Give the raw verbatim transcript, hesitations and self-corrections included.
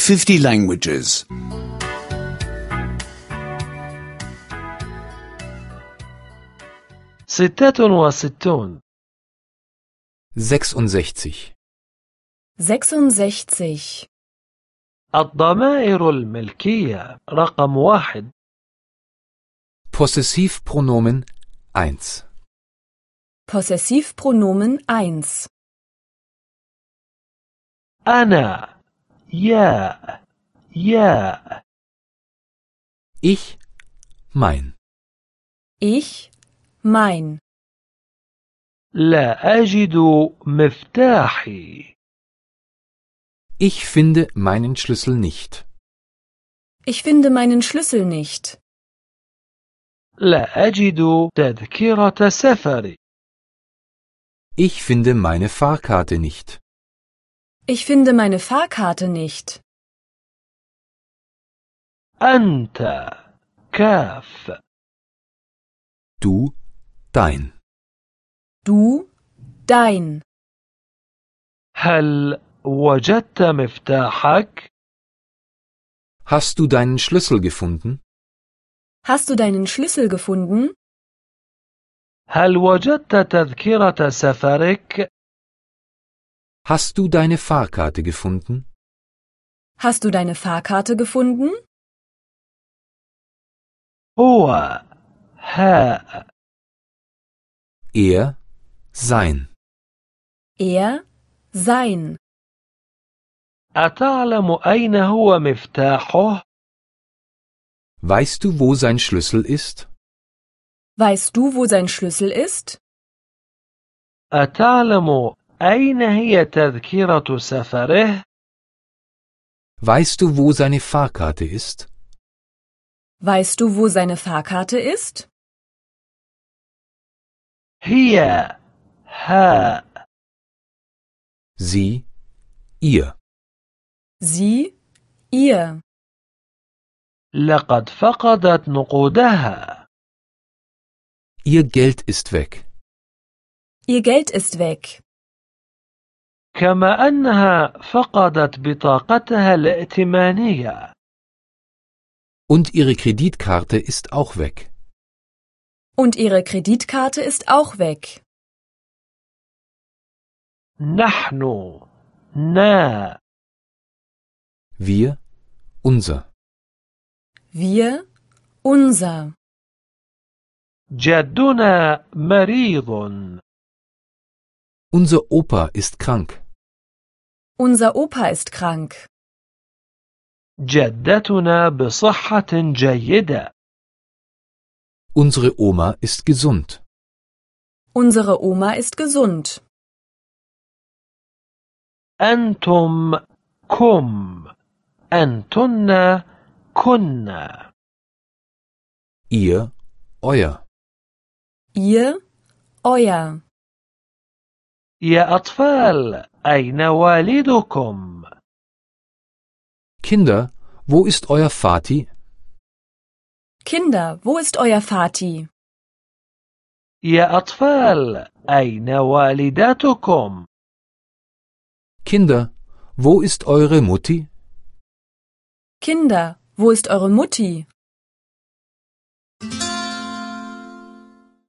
fifty languages. ستة وستون. sechsundsechzig. sechsundsechzig. الضمائر الملكية رقم واحد. Possessivpronomen eins. Possessivpronomen eins. أنا، يا، يا. Ich, mein. Ich, mein. لا أجد مفتاحي. Ich finde meinen Schlüssel nicht. Ich finde meinen Schlüssel nicht. لا أجد تذكرة سفري. Ich finde meine Fahrkarte nicht. Ich finde meine Fahrkarte nicht. أنت، كاف. Du, dein. Du, dein. هل وجدت مفتاحك؟ Hast du deinen Schlüssel gefunden? Hast du deinen Schlüssel gefunden? هل وجدت تذكرة سفرك؟ Hast du deine Fahrkarte gefunden? Hast du deine Fahrkarte gefunden? هو، هاء. Er, sein. Er, sein. أتعلم أين هو مفتاحه؟ Weißt du, wo sein Schlüssel ist? Weißt du, wo sein Schlüssel ist? أتعلم أين هي تذكرة سفره؟ Weißt du, wo seine Fahrkarte ist? Weißt du, wo seine Fahrkarte ist? هي، هاء. Sie, ihr. Sie, ihr. لقد فقدت نقودها. Ihr Geld ist weg. Ihr Geld ist weg. كما أنها فقدت بطاقتها الائتمانية. Und ihre Kreditkarte ist auch weg. Und ihre Kreditkarte ist auch weg. نحن، نا. Wir, unser. Wir, unser. جدنا مريض. Unser Opa ist krank. Unser Opa ist krank. جدتنا بصحة جيدة. Unsere Oma ist gesund. Unsere Oma ist gesund. أنتم، كم. أنتن، كنا. Ihr, euer. Ihr, euer. يا أطفال، أين والدكم؟ Kinder, wo ist euer Vati? Kinder, wo ist euer Vati? يا أطفال، أين والدتكم؟ Kinder, wo ist eure Mutti? Kinder, wo ist eure Mutti?